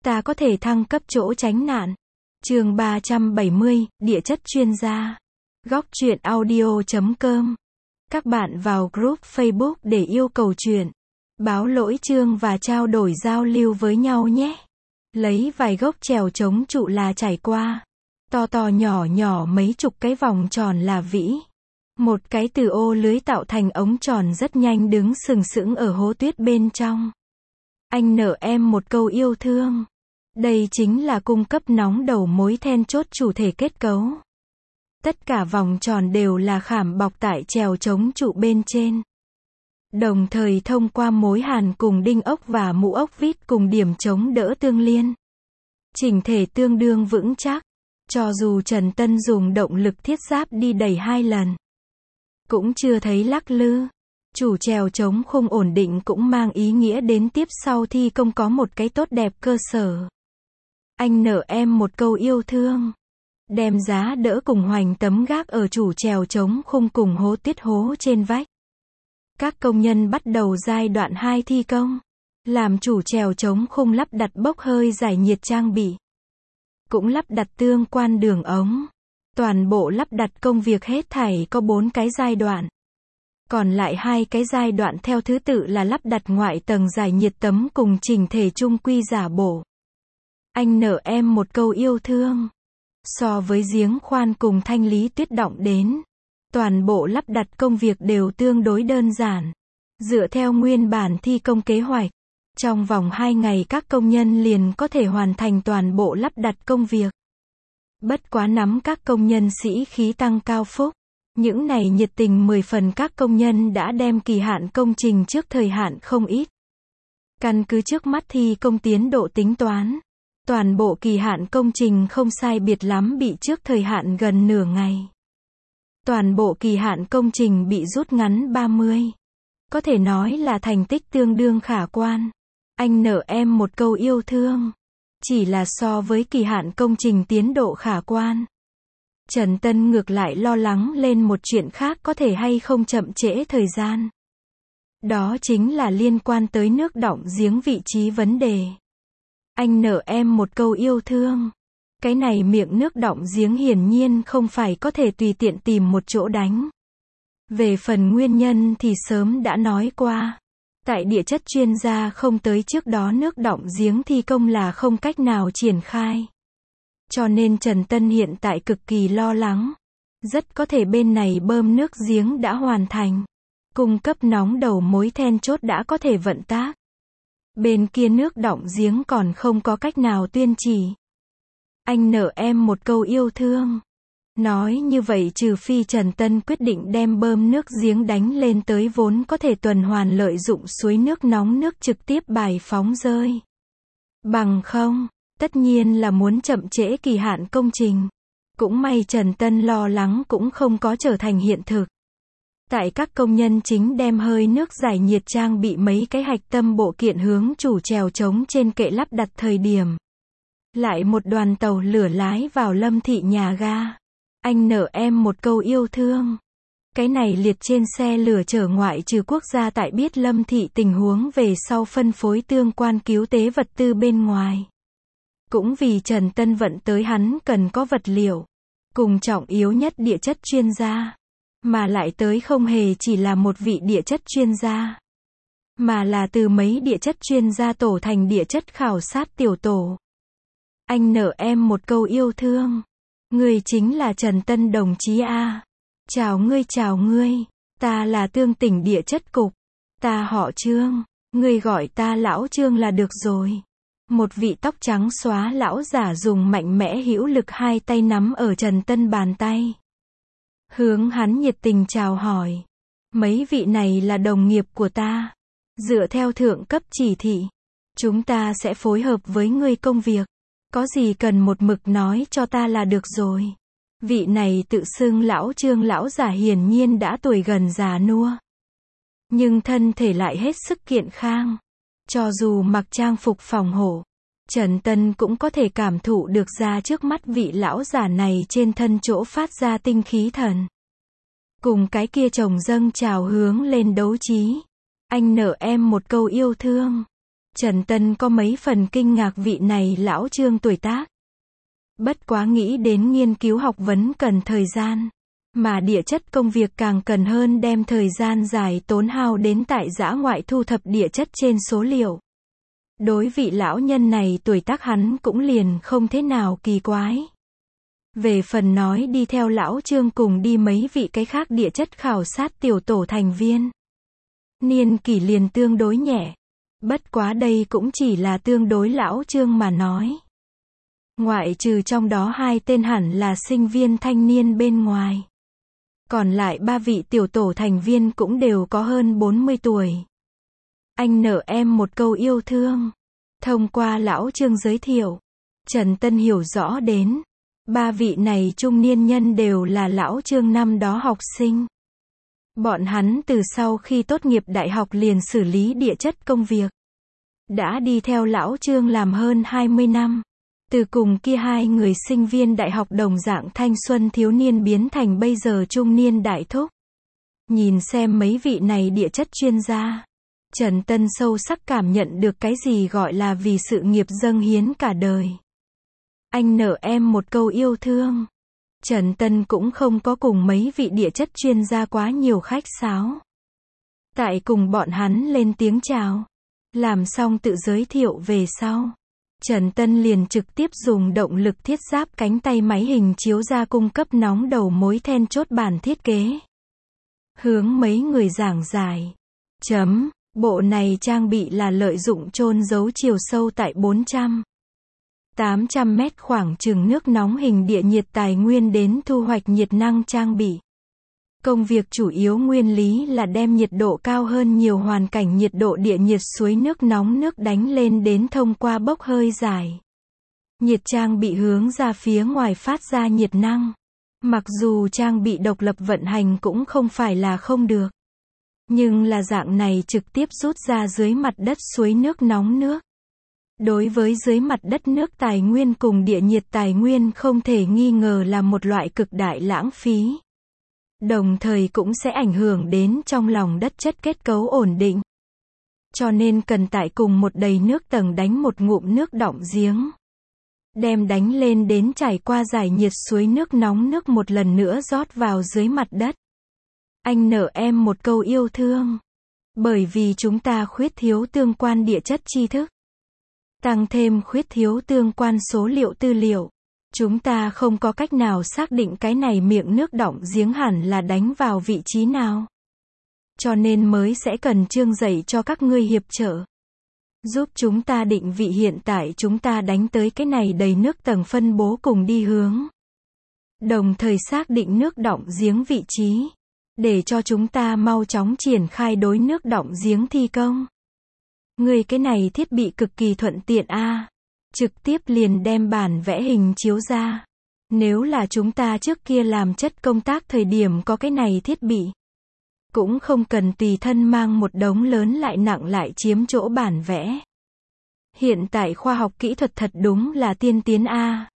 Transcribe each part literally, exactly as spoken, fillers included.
Ta có thể thăng cấp chỗ tránh nạn. Chương ba trăm bảy mươi, địa chất chuyên gia. Góc truyện audio chấm com. Các bạn vào group Facebook để yêu cầu truyện, báo lỗi chương và trao đổi giao lưu với nhau nhé. Lấy vài gốc chèo chống trụ là trải qua. To to nhỏ nhỏ mấy chục cái vòng tròn là vĩ. Một cái từ ô lưới tạo thành ống tròn rất nhanh đứng sừng sững ở hố tuyết bên trong. Anh nợ em một câu yêu thương. Đây chính là cung cấp nóng đầu mối then chốt chủ thể kết cấu. Tất cả vòng tròn đều là khảm bọc tại chèo chống trụ bên trên. Đồng thời thông qua mối hàn cùng đinh ốc và mũ ốc vít cùng điểm chống đỡ tương liên. Chỉnh thể tương đương vững chắc. Cho dù Trần Tân dùng động lực thiết giáp đi đẩy hai lần, cũng chưa thấy lắc lư. Chủ chèo chống khung ổn định cũng mang ý nghĩa đến tiếp sau thi công có một cái tốt đẹp cơ sở. Anh nợ em một câu yêu thương. Đem giá đỡ cùng hoành tấm gác ở chủ chèo chống khung cùng hố tuyết hố trên vách. Các công nhân bắt đầu giai đoạn hai thi công. Làm chủ chèo chống khung lắp đặt bốc hơi giải nhiệt trang bị. Cũng lắp đặt tương quan đường ống. Toàn bộ lắp đặt công việc hết thảy có bốn cái giai đoạn. Còn lại hai cái giai đoạn theo thứ tự là lắp đặt ngoại tầng giải nhiệt tấm cùng chỉnh thể trung quy giả bổ. Anh nợ em một câu yêu thương. So với giếng khoan cùng thanh lý tuyết động đến, toàn bộ lắp đặt công việc đều tương đối đơn giản. Dựa theo nguyên bản thi công kế hoạch, trong vòng hai ngày các công nhân liền có thể hoàn thành toàn bộ lắp đặt công việc. Bất quá nắm các công nhân sĩ khí tăng cao phúc. Những này nhiệt tình mười phần các công nhân đã đem kỳ hạn công trình trước thời hạn không ít. Căn cứ trước mắt thi công tiến độ tính toán, toàn bộ kỳ hạn công trình không sai biệt lắm bị trước thời hạn gần nửa ngày. Toàn bộ kỳ hạn công trình bị rút ngắn ba mươi. Có thể nói là thành tích tương đương khả quan. Anh nợ em một câu yêu thương. Chỉ là so với kỳ hạn công trình tiến độ khả quan, Trần Tân ngược lại lo lắng lên một chuyện khác có thể hay không chậm trễ thời gian. Đó chính là liên quan tới nước đọng giếng vị trí vấn đề. Anh nợ em một câu yêu thương. Cái này miệng nước đọng giếng hiển nhiên không phải có thể tùy tiện tìm một chỗ đánh. Về phần nguyên nhân thì sớm đã nói qua. Tại địa chất chuyên gia không tới trước đó nước đọng giếng thi công là không cách nào triển khai. Cho nên Trần Tân hiện tại cực kỳ lo lắng. Rất có thể bên này bơm nước giếng đã hoàn thành. Cung cấp nóng đầu mối then chốt đã có thể vận tác. Bên kia nước đọng giếng còn không có cách nào tuyên chỉ. Anh nợ em một câu yêu thương. Nói như vậy trừ phi Trần Tân quyết định đem bơm nước giếng đánh lên tới vốn có thể tuần hoàn lợi dụng suối nước nóng nước trực tiếp bài phóng rơi. Bằng không, tất nhiên là muốn chậm trễ kỳ hạn công trình. Cũng may Trần Tân lo lắng cũng không có trở thành hiện thực. Tại các công nhân chính đem hơi nước giải nhiệt trang bị mấy cái hạch tâm bộ kiện hướng chủ chèo chống trên kệ lắp đặt thời điểm. Lại một đoàn tàu lửa lái vào Lâm Thị nhà ga. Anh nợ em một câu yêu thương. Cái này liệt trên xe lửa chở ngoại trừ quốc gia tại biết Lâm Thị tình huống về sau phân phối tương quan cứu tế vật tư bên ngoài. Cũng vì Trần Tân vận tới hắn cần có vật liệu. Cùng trọng yếu nhất địa chất chuyên gia. Mà lại tới không hề chỉ là một vị địa chất chuyên gia. Mà là từ mấy địa chất chuyên gia tổ thành địa chất khảo sát tiểu tổ. Anh nợ em một câu yêu thương. Ngươi chính là Trần Tân đồng chí A. Chào ngươi chào ngươi. Ta là Tương Tỉnh địa chất cục. Ta họ Trương. Ngươi gọi ta lão Trương là được rồi. Một vị tóc trắng xóa lão giả dùng mạnh mẽ hữu lực hai tay nắm ở Trần Tân bàn tay. Hướng hắn nhiệt tình chào hỏi. Mấy vị này là đồng nghiệp của ta. Dựa theo thượng cấp chỉ thị, chúng ta sẽ phối hợp với ngươi công việc. Có gì cần một mực nói cho ta là được rồi. Vị này tự xưng lão Trương lão giả hiển nhiên đã tuổi gần già nua. Nhưng thân thể lại hết sức kiện khang. Cho dù mặc trang phục phòng hộ, Trần Tân cũng có thể cảm thụ được ra trước mắt vị lão giả này trên thân chỗ phát ra tinh khí thần. Cùng cái kia chồng dâng trào hướng lên đấu trí. Anh nợ em một câu yêu thương. Trần Tân có mấy phần kinh ngạc vị này lão Trương tuổi tác. Bất quá nghĩ đến nghiên cứu học vấn cần thời gian, mà địa chất công việc càng cần hơn đem thời gian dài tốn hao đến tại dã ngoại thu thập địa chất trên số liệu. Đối vị lão nhân này tuổi tác hắn cũng liền không thế nào kỳ quái. Về phần nói đi theo lão Trương cùng đi mấy vị cái khác địa chất khảo sát tiểu tổ thành viên, niên kỷ liền tương đối nhẹ. Bất quá đây cũng chỉ là tương đối lão Trương mà nói. Ngoại trừ trong đó hai tên hẳn là sinh viên thanh niên bên ngoài. Còn lại ba vị tiểu tổ thành viên cũng đều có hơn bốn mươi tuổi. Anh nợ em một câu yêu thương. Thông qua lão Trương giới thiệu, Trần Tân hiểu rõ đến, ba vị này trung niên nhân đều là lão Trương năm đó học sinh. Bọn hắn từ sau khi tốt nghiệp đại học liền xử lý địa chất công việc. Đã đi theo lão Trương làm hơn hai mươi năm. Từ cùng kia hai người sinh viên đại học đồng dạng thanh xuân thiếu niên biến thành bây giờ trung niên đại thúc. Nhìn xem mấy vị này địa chất chuyên gia, Trần Tân sâu sắc cảm nhận được cái gì gọi là vì sự nghiệp dâng hiến cả đời. Anh nợ em một câu yêu thương. Trần Tân cũng không có cùng mấy vị địa chất chuyên gia quá nhiều khách sáo. Tại cùng bọn hắn lên tiếng chào, làm xong tự giới thiệu về sau, Trần Tân liền trực tiếp dùng động lực thiết giáp cánh tay máy hình chiếu ra cung cấp nóng đầu mối then chốt bản thiết kế. Hướng mấy người giảng giải. Chấm, bộ này trang bị là lợi dụng chôn giấu chiều sâu tại bốn trăm, tám trăm mét khoảng chừng nước nóng hình địa nhiệt tài nguyên đến thu hoạch nhiệt năng trang bị. Công việc chủ yếu nguyên lý là đem nhiệt độ cao hơn nhiều hoàn cảnh nhiệt độ địa nhiệt suối nước nóng nước đánh lên đến thông qua bốc hơi dài. Nhiệt trang bị hướng ra phía ngoài phát ra nhiệt năng. Mặc dù trang bị độc lập vận hành cũng không phải là không được. Nhưng là dạng này trực tiếp rút ra dưới mặt đất suối nước nóng nước. Đối với dưới mặt đất nước tài nguyên cùng địa nhiệt tài nguyên không thể nghi ngờ là một loại cực đại lãng phí. Đồng thời cũng sẽ ảnh hưởng đến trong lòng đất chất kết cấu ổn định. Cho nên cần tại cùng một đầy nước tầng đánh một ngụm nước đọng giếng. Đem đánh lên đến trải qua giải nhiệt suối nước nóng nước một lần nữa rót vào dưới mặt đất. Anh nợ em một câu yêu thương. Bởi vì chúng ta khuyết thiếu tương quan địa chất tri thức. Tăng thêm khuyết thiếu tương quan số liệu tư liệu. Chúng ta không có cách nào xác định cái này miệng nước đọng giếng hẳn là đánh vào vị trí nào. Cho nên mới sẽ cần Trương dạy cho các ngươi hiệp trợ. Giúp chúng ta định vị hiện tại chúng ta đánh tới cái này đầy nước tầng phân bố cùng đi hướng. Đồng thời xác định nước đọng giếng vị trí. Để cho chúng ta mau chóng triển khai đối nước đọng giếng thi công. Người cái này thiết bị cực kỳ thuận tiện a. À. Trực tiếp liền đem bản vẽ hình chiếu ra. Nếu là chúng ta trước kia làm chất công tác thời điểm có cái này thiết bị. Cũng không cần tùy thân mang một đống lớn lại nặng lại chiếm chỗ bản vẽ. Hiện tại khoa học kỹ thuật thật đúng là tiên tiến a. À.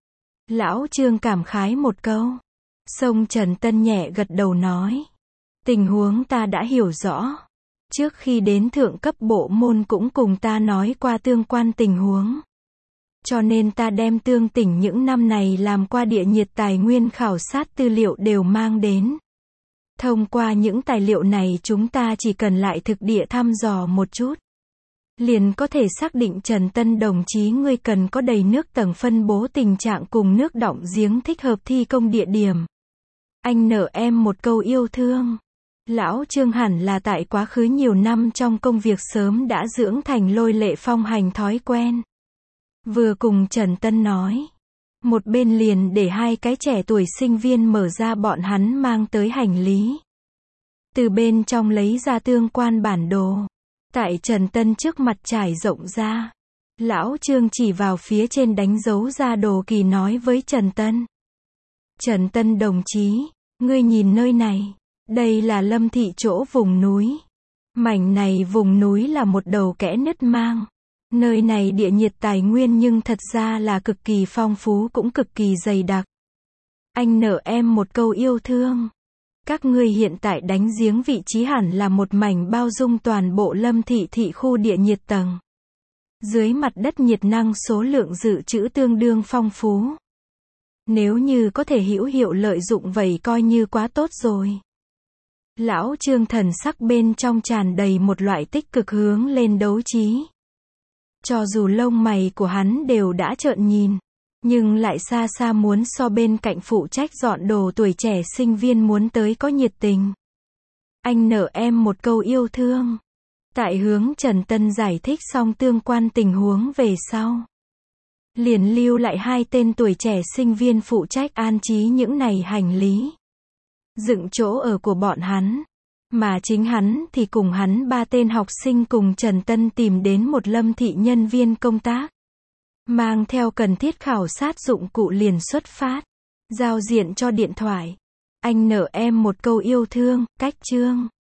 Lão Trương cảm khái một câu. Sông Trần Tân nhẹ gật đầu nói. Tình huống ta đã hiểu rõ. Trước khi đến thượng cấp bộ môn cũng cùng ta nói qua tương quan tình huống. Cho nên ta đem tương tỉnh những năm này làm qua địa nhiệt tài nguyên khảo sát tư liệu đều mang đến. Thông qua những tài liệu này chúng ta chỉ cần lại thực địa thăm dò một chút. Liền có thể xác định Trần Tân đồng chí ngươi cần có đầy nước tầng phân bố tình trạng cùng nước đọng giếng thích hợp thi công địa điểm. Anh nợ em một câu yêu thương. Lão Trương hẳn là tại quá khứ nhiều năm trong công việc sớm đã dưỡng thành lôi lệ phong hành thói quen. Vừa cùng Trần Tân nói. Một bên liền để hai cái trẻ tuổi sinh viên mở ra bọn hắn mang tới hành lý. Từ bên trong lấy ra tương quan bản đồ. Tại Trần Tân trước mặt trải rộng ra. Lão Trương chỉ vào phía trên đánh dấu ra đồ kỳ nói với Trần Tân. Trần Tân đồng chí, ngươi nhìn nơi này. Đây là Lâm thị chỗ vùng núi. Mảnh này vùng núi là một đầu kẽ nứt mang. Nơi này địa nhiệt tài nguyên nhưng thật ra là cực kỳ phong phú cũng cực kỳ dày đặc. Anh nợ em một câu yêu thương. Các ngươi hiện tại đánh giếng vị trí hẳn là một mảnh bao dung toàn bộ Lâm thị thị khu địa nhiệt tầng. Dưới mặt đất nhiệt năng số lượng dự trữ tương đương phong phú. Nếu như có thể hữu hiệu lợi dụng vậy coi như quá tốt rồi. Lão Trương thần sắc bên trong tràn đầy một loại tích cực hướng lên đấu trí. Cho dù lông mày của hắn đều đã trợn nhìn, nhưng lại xa xa muốn so bên cạnh phụ trách dọn đồ tuổi trẻ sinh viên muốn tới có nhiệt tình. Anh nợ em một câu yêu thương. Tại hướng Trần Tân giải thích xong tương quan tình huống về sau. Liền lưu lại hai tên tuổi trẻ sinh viên phụ trách an trí những này hành lý. Dựng chỗ ở của bọn hắn. Mà chính hắn thì cùng hắn ba tên học sinh cùng Trần Tân tìm đến một Lâm thị nhân viên công tác. Mang theo cần thiết khảo sát dụng cụ liền xuất phát. Giao diện cho điện thoại. Anh nợ em một câu yêu thương, cách chương.